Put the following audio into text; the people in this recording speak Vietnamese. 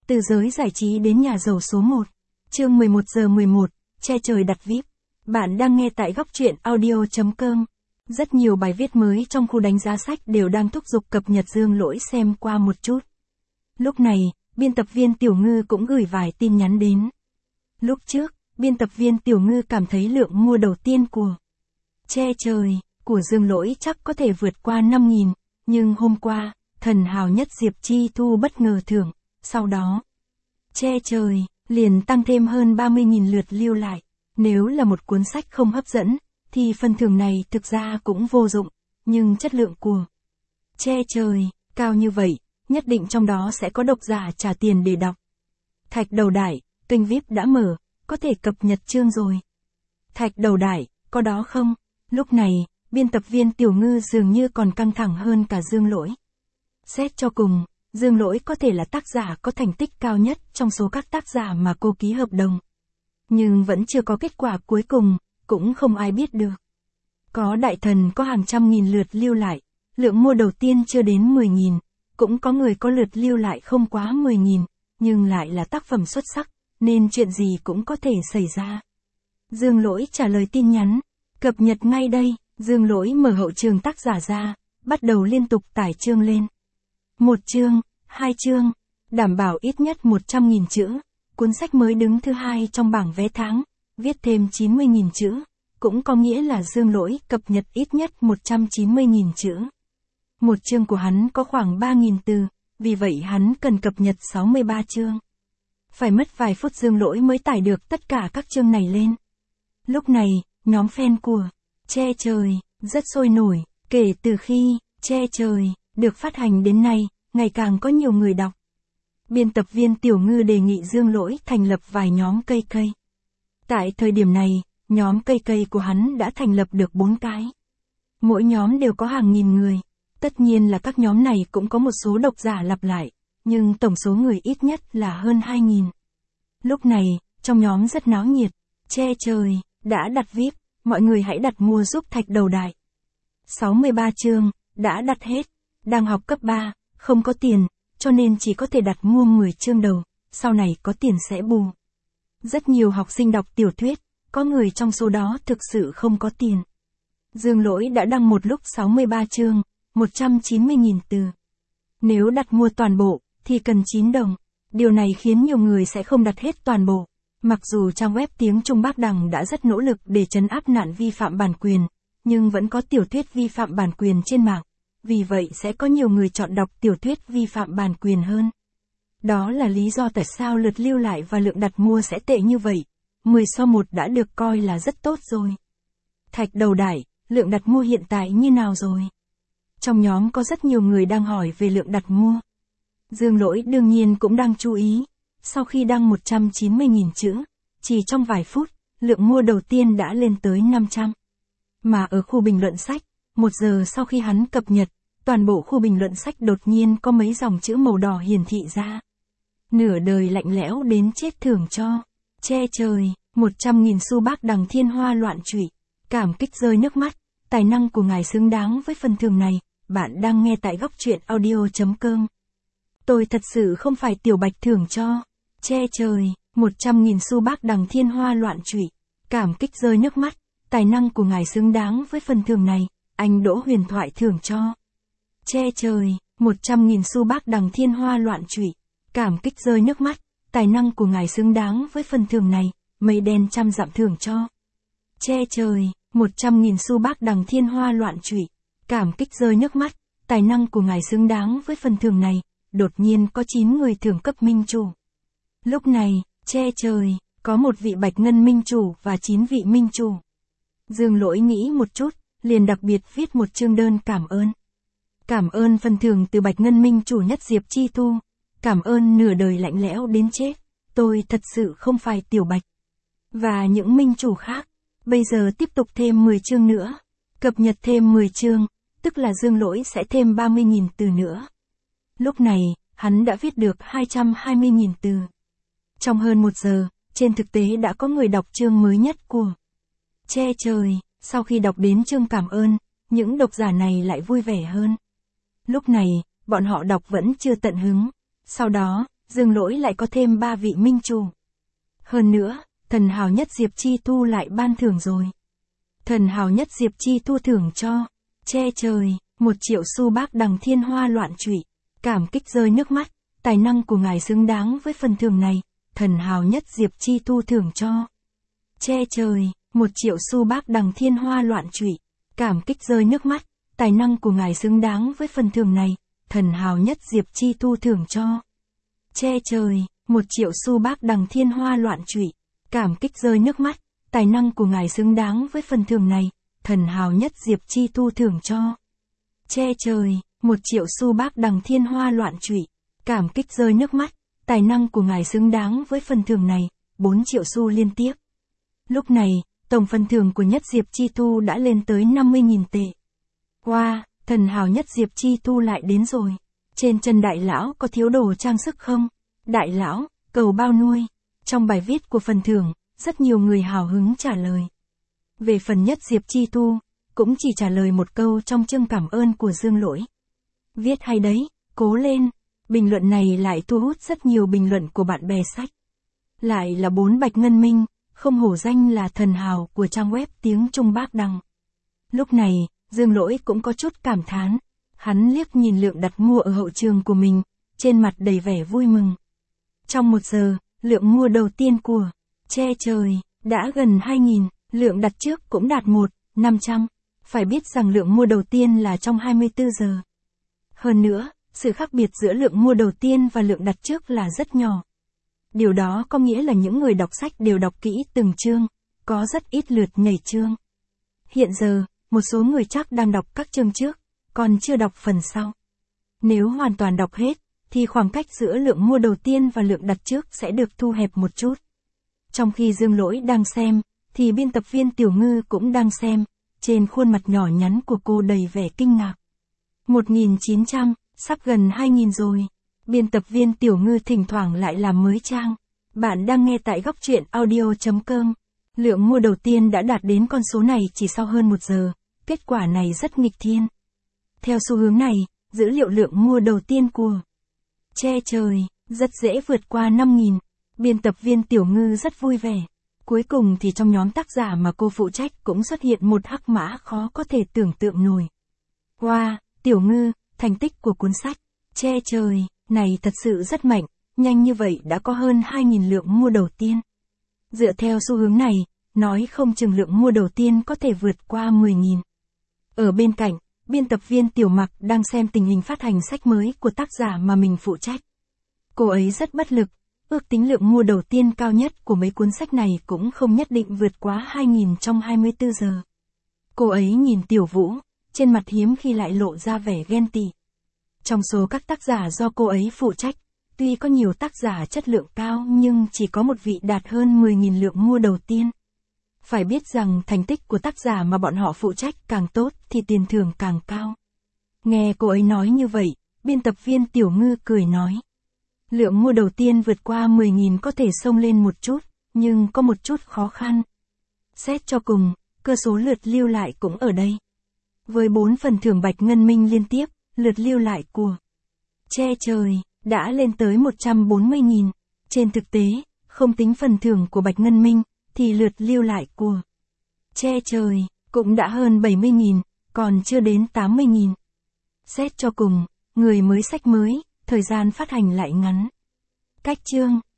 Từ giới giải trí đến nhà giàu số 1. Chương 11 giờ 11, che trời đặt VIP. Bạn đang nghe tại góc truyện audio.com. Rất nhiều bài viết mới trong khu đánh giá sách đều đang thúc giục cập nhật Dương Lỗi xem qua một chút. Lúc này, biên tập viên Tiểu Ngư cũng gửi vài tin nhắn đến. Lúc trước, biên tập viên Tiểu Ngư cảm thấy lượng mua đầu tiên của che trời của Dương Lỗi chắc có thể vượt qua 5.000, nhưng hôm qua, thần hào nhất Diệp Chi Thu bất ngờ thưởng, sau đó, che trời liền tăng thêm hơn 30.000 lượt lưu lại. Nếu là một cuốn sách không hấp dẫn, thì phần thưởng này thực ra cũng vô dụng, nhưng chất lượng của che trời cao như vậy, nhất định trong đó sẽ có độc giả trả tiền để đọc. Thạch Đầu Đại, kênh VIP đã mở, có thể cập nhật chương rồi. Thạch Đầu Đại, có đó không? Lúc này, biên tập viên Tiểu Ngư dường như còn căng thẳng hơn cả Dương Lỗi. Xét cho cùng, Dương Lỗi có thể là tác giả có thành tích cao nhất trong số các tác giả mà cô ký hợp đồng. Nhưng vẫn chưa có kết quả cuối cùng, cũng không ai biết được. Có đại thần có hàng trăm nghìn lượt lưu lại, lượng mua đầu tiên chưa đến 10.000, cũng có người có lượt lưu lại không quá 10.000, nhưng lại là tác phẩm xuất sắc, nên chuyện gì cũng có thể xảy ra. Dương Lỗi trả lời tin nhắn, cập nhật ngay đây. Dương Lỗi mở hậu trường tác giả ra, bắt đầu liên tục tải chương lên. 1 chương, 2 chương, đảm bảo ít nhất 100.000 chữ. Cuốn sách mới đứng thứ 2 trong bảng vé tháng, viết thêm 90.000 chữ, cũng có nghĩa là Dương Lỗi cập nhật ít nhất 190.000 chữ. Một chương của hắn có khoảng 3.000 từ, vì vậy hắn cần cập nhật 63 chương. Phải mất vài phút Dương Lỗi mới tải được tất cả các chương này lên. Lúc này, nhóm fan của che trời rất sôi nổi, kể từ khi che trời được phát hành đến nay, ngày càng có nhiều người đọc. Biên tập viên Tiểu Ngư đề nghị Dương Lỗi thành lập vài nhóm cây cây. Tại thời điểm này, nhóm cây cây của hắn đã thành lập được 4 cái. Mỗi nhóm đều có hàng nghìn người. Tất nhiên là các nhóm này cũng có một số độc giả lặp lại, nhưng tổng số người ít nhất là hơn 2.000. Lúc này, trong nhóm rất náo nhiệt, che trời đã đặt VIP, mọi người hãy đặt mua giúp Thạch Đầu Đại. 63 chương, đã đặt hết, đang học cấp 3, không có tiền, cho nên chỉ có thể đặt mua 10 chương đầu, sau này có tiền sẽ bù. Rất nhiều học sinh đọc tiểu thuyết, có người trong số đó thực sự không có tiền. Dương Lỗi đã đăng một lúc 63 chương, 190.000 từ. Nếu đặt mua toàn bộ, thì cần 9 đồng. Điều này khiến nhiều người sẽ không đặt hết toàn bộ. Mặc dù trang web tiếng Trung Bác Đằng đã rất nỗ lực để trấn áp nạn vi phạm bản quyền, nhưng vẫn có tiểu thuyết vi phạm bản quyền trên mạng. Vì vậy sẽ có nhiều người chọn đọc tiểu thuyết vi phạm bản quyền hơn. Đó là lý do tại sao lượt lưu lại và lượng đặt mua sẽ tệ như vậy. 10/1 đã được coi là rất tốt rồi. Thạch Đầu Đại, lượng đặt mua hiện tại như nào rồi? Trong nhóm có rất nhiều người đang hỏi về lượng đặt mua. Dương Lỗi đương nhiên cũng đang chú ý. Sau khi đăng 190.000 chữ, chỉ trong vài phút, lượng mua đầu tiên đã lên tới 500. Mà ở khu bình luận sách, 1 giờ sau khi hắn cập nhật, toàn bộ khu bình luận sách đột nhiên có mấy dòng chữ màu đỏ hiển thị ra. Nửa đời lạnh lẽo đến chết thưởng cho che trời, 100.000 xu Bác Đằng thiên hoa loạn trụy. Cảm kích rơi nước mắt, tài năng của ngài xứng đáng với phần thưởng này. Bạn đang nghe tại góc truyện audio.com. Tôi thật sự không phải tiểu bạch thưởng cho che trời, 100.000 xu Bác Đằng thiên hoa loạn trụy. Cảm kích rơi nước mắt, tài năng của ngài xứng đáng với phần thưởng này. Anh Đỗ Huyền Thoại thưởng cho che trời, 100.000 xu Bác Đằng thiên hoa loạn trụy. Cảm kích rơi nước mắt, tài năng của ngài xứng đáng với phần thưởng này. Mây đen trăm dặm thưởng cho che trời, 100.000 xu Bác Đằng thiên hoa loạn trụy. Cảm kích rơi nước mắt, tài năng của ngài xứng đáng với phần thưởng này. Đột nhiên có 9 người thưởng cấp minh chủ. Lúc này, che trời, có một vị bạch ngân minh chủ và 9 vị minh chủ. Dương Lỗi nghĩ một chút, liền đặc biệt viết một chương đơn cảm ơn. Cảm ơn phần thưởng từ bạch ngân minh chủ nhất Diệp Chi Thu. Cảm ơn nửa đời lạnh lẽo đến chết. Tôi thật sự không phải tiểu bạch. Và những minh chủ khác. Bây giờ tiếp tục thêm 10 chương nữa. Cập nhật thêm 10 chương, tức là Dương Lỗi sẽ thêm 30.000 từ nữa. Lúc này, hắn đã viết được 220.000 từ. Trong hơn 1 giờ, trên thực tế đã có người đọc chương mới nhất của che trời. Sau khi đọc đến chương cảm ơn, những độc giả này lại vui vẻ hơn. Lúc này, bọn họ đọc vẫn chưa tận hứng. Sau đó, Dương Lỗi lại có thêm 3 vị minh chủ. Hơn nữa, thần hào nhất Diệp Chi Tu lại ban thưởng rồi. Thần hào nhất Diệp Chi Tu thưởng cho, che trời, 1 triệu xu bác đằng thiên hoa loạn trụy, cảm kích rơi nước mắt, tài năng của ngài xứng đáng với phần thưởng này, thần hào nhất Diệp Chi Tu thưởng cho, che trời, 1 triệu xu bác đằng thiên hoa loạn trụy, cảm kích rơi nước mắt, tài năng của ngài xứng đáng với phần thưởng này, thần hào nhất Diệp Chi Tu thưởng cho, che trời, 1 triệu xu bác đằng thiên hoa loạn trụy, cảm kích rơi nước mắt, tài năng của ngài xứng đáng với phần thưởng này, thần hào nhất Diệp Chi Tu thưởng cho, che trời, 1 triệu xu bác đằng thiên hoa loạn trụy, cảm kích rơi nước mắt, tài năng của ngài xứng đáng với phần thưởng này, 4 triệu xu liên tiếp. Lúc này, tổng phần thưởng của nhất Diệp Chi Tu đã lên tới 50.000 tệ. Wow, thần hào nhất Diệp Chi Tu lại đến rồi. Trên chân đại lão có thiếu đồ trang sức không? Đại lão, cầu bao nuôi. Trong bài viết của phần thưởng, rất nhiều người hào hứng trả lời. Về phần nhất Diệp Chi Tu, cũng chỉ trả lời một câu trong chương cảm ơn của Dương Lỗi. Viết hay đấy, cố lên. Bình luận này lại thu hút rất nhiều bình luận của bạn bè sách. Lại là 4 bạch ngân minh, không hổ danh là thần hào của trang web tiếng Trung Bác Đằng. Lúc này, Dương Lỗi cũng có chút cảm thán. Hắn liếc nhìn lượng đặt mua ở hậu trường của mình, trên mặt đầy vẻ vui mừng. Trong 1 giờ, lượng mua đầu tiên của che trời đã gần 2.000, lượng đặt trước cũng đạt 1.500. Phải biết rằng lượng mua đầu tiên là trong 24 giờ. Hơn nữa, sự khác biệt giữa lượng mua đầu tiên và lượng đặt trước là rất nhỏ. Điều đó có nghĩa là những người đọc sách đều đọc kỹ từng chương, có rất ít lượt nhảy chương. Hiện giờ, một số người chắc đang đọc các chương trước, còn chưa đọc phần sau. Nếu hoàn toàn đọc hết, thì khoảng cách giữa lượng mua đầu tiên và lượng đặt trước sẽ được thu hẹp một chút. Trong khi Dương Lỗi đang xem, thì biên tập viên Tiểu Ngư cũng đang xem, trên khuôn mặt nhỏ nhắn của cô đầy vẻ kinh ngạc. 1.900, sắp gần 2.000 rồi. Biên tập viên Tiểu Ngư thỉnh thoảng lại làm mới trang. Bạn đang nghe tại góc truyện audio.com. Lượng mua đầu tiên đã đạt đến con số này chỉ sau hơn 1 giờ. Kết quả này rất nghịch thiên. Theo xu hướng này, dữ liệu lượng mua đầu tiên của che trời rất dễ vượt qua 5.000. Biên tập viên Tiểu Ngư rất vui vẻ. Cuối cùng thì trong nhóm tác giả mà cô phụ trách cũng xuất hiện một hắc mã khó có thể tưởng tượng nổi. Wow, Tiểu Ngư, thành tích của cuốn sách che trời này thật sự rất mạnh, nhanh như vậy đã có hơn 2.000 lượng mua đầu tiên. Dựa theo xu hướng này, nói không chừng lượng mua đầu tiên có thể vượt qua 10.000. Ở bên cạnh, biên tập viên Tiểu Mặc đang xem tình hình phát hành sách mới của tác giả mà mình phụ trách. Cô ấy rất bất lực, ước tính lượng mua đầu tiên cao nhất của mấy cuốn sách này cũng không nhất định vượt quá 2.000 trong 24 giờ. Cô ấy nhìn Tiểu Vũ, trên mặt hiếm khi lại lộ ra vẻ ghen tị. Trong số các tác giả do cô ấy phụ trách, tuy có nhiều tác giả chất lượng cao nhưng chỉ có một vị đạt hơn 10.000 lượng mua đầu tiên. Phải biết rằng thành tích của tác giả mà bọn họ phụ trách càng tốt thì tiền thưởng càng cao. Nghe cô ấy nói như vậy, biên tập viên Tiểu Ngư cười nói. Lượng mua đầu tiên vượt qua 10.000 có thể xông lên một chút, nhưng có một chút khó khăn. Xét cho cùng, cơ số lượt lưu lại cũng ở đây. Với 4 phần thưởng bạch ngân minh liên tiếp, lượt lưu lại của che trời đã lên tới 140.000. Trên thực tế, không tính phần thưởng của bạch ngân minh, thì lượt lưu lại của che trời cũng đã hơn 70.000, còn chưa đến 80.000. Xét cho cùng, người mới sách mới, thời gian phát hành lại ngắn. Cách chương